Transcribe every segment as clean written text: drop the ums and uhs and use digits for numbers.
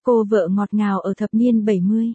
Cô vợ ngọt ngào ở thập niên 70.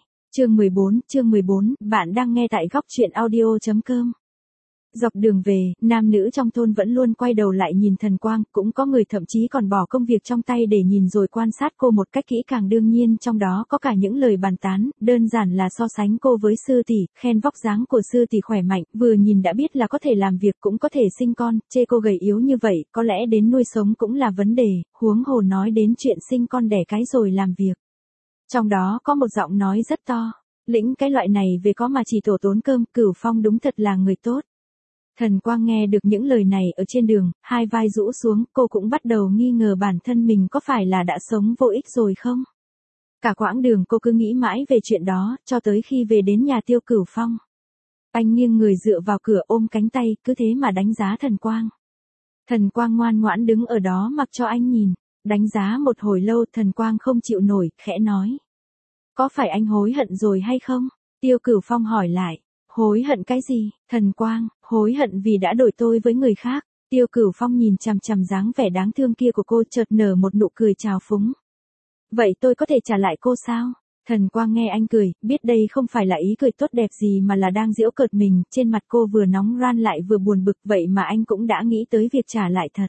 Chương 14, bạn đang nghe tại góc truyện audio.com. Dọc đường về, nam nữ trong thôn vẫn luôn quay đầu lại nhìn Thần Quang, cũng có người thậm chí còn bỏ công việc trong tay để nhìn rồi quan sát cô một cách kỹ càng, đương nhiên trong đó có cả những lời bàn tán, đơn giản là so sánh cô với sư tỷ, khen vóc dáng của sư tỷ khỏe mạnh, vừa nhìn đã biết là có thể làm việc cũng có thể sinh con, chê cô gầy yếu như vậy, có lẽ đến nuôi sống cũng là vấn đề, huống hồ nói đến chuyện sinh con đẻ cái rồi làm việc. Trong đó có một giọng nói rất to, lĩnh cái loại này về có mà chỉ tổ tốn cơm, Cửu Phong đúng thật là người tốt. Thần Quang nghe được những lời này ở trên đường, hai vai rũ xuống, cô cũng bắt đầu nghi ngờ bản thân mình có phải là đã sống vô ích rồi không? Cả quãng đường cô cứ nghĩ mãi về chuyện đó, cho tới khi về đến nhà Tiêu Cửu Phong. Anh nghiêng người dựa vào cửa ôm cánh tay, cứ thế mà đánh giá Thần Quang. Thần Quang ngoan ngoãn đứng ở đó mặc cho anh nhìn, đánh giá một hồi lâu Thần Quang không chịu nổi, khẽ nói. Có phải anh hối hận rồi hay không? Tiêu Cửu Phong hỏi lại. Hối hận cái gì? Thần Quang, hối hận vì đã đổi tôi với người khác. Tiêu Cửu Phong nhìn chằm chằm dáng vẻ đáng thương kia của cô, chợt nở một nụ cười trào phúng. Vậy tôi có thể trả lại cô sao? Thần Quang nghe anh cười, biết đây không phải là ý cười tốt đẹp gì mà là đang giễu cợt mình, trên mặt cô vừa nóng ran lại vừa buồn bực, vậy mà anh cũng đã nghĩ tới việc trả lại thật.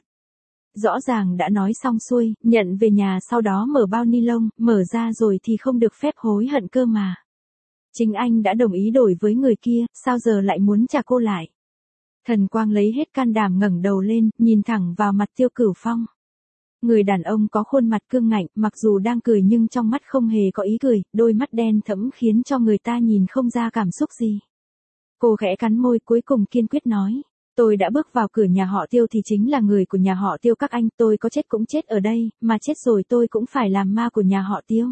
Rõ ràng đã nói xong xuôi, nhận về nhà sau đó mở bao ni lông, mở ra rồi thì không được phép hối hận cơ mà. Chính anh đã đồng ý đổi với người kia, sao giờ lại muốn trả cô lại? Thần Quang lấy hết can đảm ngẩng đầu lên, nhìn thẳng vào mặt Tiêu Cửu Phong. Người đàn ông có khuôn mặt cương ngạnh, mặc dù đang cười nhưng trong mắt không hề có ý cười, đôi mắt đen thẫm khiến cho người ta nhìn không ra cảm xúc gì. Cô khẽ cắn môi cuối cùng kiên quyết nói. Tôi đã bước vào cửa nhà họ Tiêu thì chính là người của nhà họ Tiêu các anh, tôi có chết cũng chết ở đây, mà chết rồi tôi cũng phải làm ma của nhà họ Tiêu.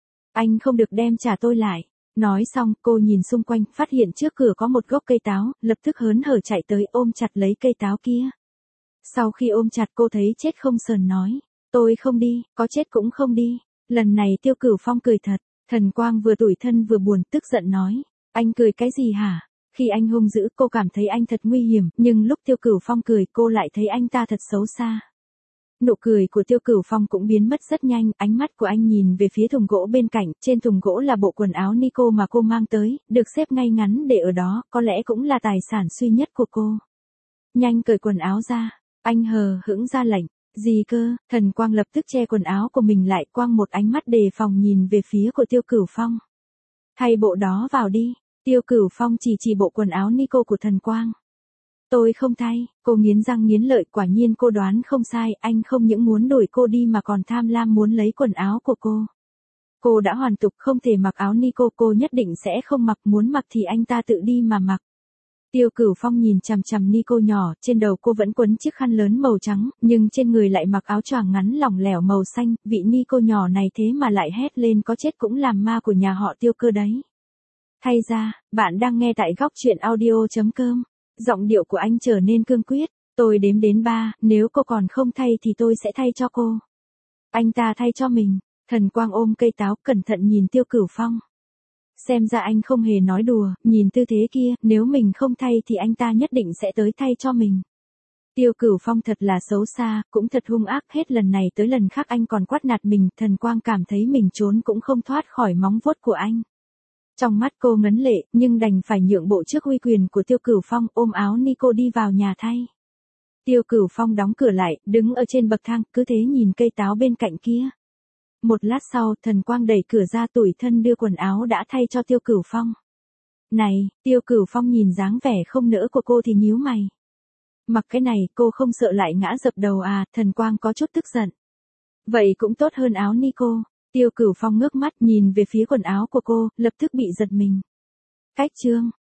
Anh không được đem trả tôi lại. Nói xong, cô nhìn xung quanh, phát hiện trước cửa có một gốc cây táo, lập tức hớn hở chạy tới ôm chặt lấy cây táo kia. Sau khi ôm chặt cô thấy chết không sờn nói, tôi không đi, có chết cũng không đi. Lần này Tiêu Cửu Phong cười thật, Thần Quang vừa tủi thân vừa buồn, tức giận nói, anh cười cái gì hả? Khi anh hung dữ cô cảm thấy anh thật nguy hiểm, nhưng lúc Tiêu Cửu Phong cười cô lại thấy anh ta thật xấu xa. Nụ cười của Tiêu Cửu Phong cũng biến mất rất nhanh, ánh mắt của anh nhìn về phía thùng gỗ bên cạnh, trên thùng gỗ là bộ quần áo Nico mà cô mang tới, được xếp ngay ngắn để ở đó, có lẽ cũng là tài sản duy nhất của cô. Nhanh cởi quần áo ra, anh hờ hững ra lệnh, gì cơ? Thần Quang lập tức che quần áo của mình lại, quăng một ánh mắt đề phòng nhìn về phía của Tiêu Cửu Phong. Thay bộ đó vào đi. Tiêu Cửu Phong chỉ bộ quần áo Nico của Thần Quang. Tôi không thay, cô nghiến răng nghiến lợi, quả nhiên cô đoán không sai, anh không những muốn đuổi cô đi mà còn tham lam muốn lấy quần áo của cô. Cô đã hoàn tục không thể mặc áo Nico, cô nhất định sẽ không mặc, muốn mặc thì anh ta tự đi mà mặc. Tiêu Cửu Phong nhìn chằm chằm Nico nhỏ, trên đầu cô vẫn quấn chiếc khăn lớn màu trắng, nhưng trên người lại mặc áo choàng ngắn lỏng lẻo màu xanh, vị Nico nhỏ này thế mà lại hét lên có chết cũng làm ma của nhà họ Tiêu cơ đấy. Thay ra, bạn đang nghe tại góc truyện audio.com. Giọng điệu của anh trở nên cương quyết. Tôi đếm đến 3, nếu cô còn không thay thì tôi sẽ thay cho cô. Anh ta thay cho mình. Thần Quang ôm cây táo cẩn thận nhìn Tiêu Cửu Phong. Xem ra anh không hề nói đùa, nhìn tư thế kia, nếu mình không thay thì anh ta nhất định sẽ tới thay cho mình. Tiêu Cửu Phong thật là xấu xa, cũng thật hung ác, hết lần này tới lần khác anh còn quát nạt mình, Thần Quang cảm thấy mình trốn cũng không thoát khỏi móng vuốt của anh. Trong mắt cô ngấn lệ, nhưng đành phải nhượng bộ trước uy quyền của Tiêu Cửu Phong, ôm áo Nico đi vào nhà thay. Tiêu Cửu Phong đóng cửa lại, đứng ở trên bậc thang, cứ thế nhìn cây táo bên cạnh kia. Một lát sau, Thần Quang đẩy cửa ra tủi thân đưa quần áo đã thay cho Tiêu Cửu Phong. Này, Tiêu Cửu Phong nhìn dáng vẻ không nỡ của cô thì nhíu mày. Mặc cái này, cô không sợ lại ngã dập đầu à? Thần Quang có chút tức giận. Vậy cũng tốt hơn áo Nico. Tiêu Cửu Phong ngước mắt nhìn về phía quần áo của cô, lập tức bị giật mình. Cách chương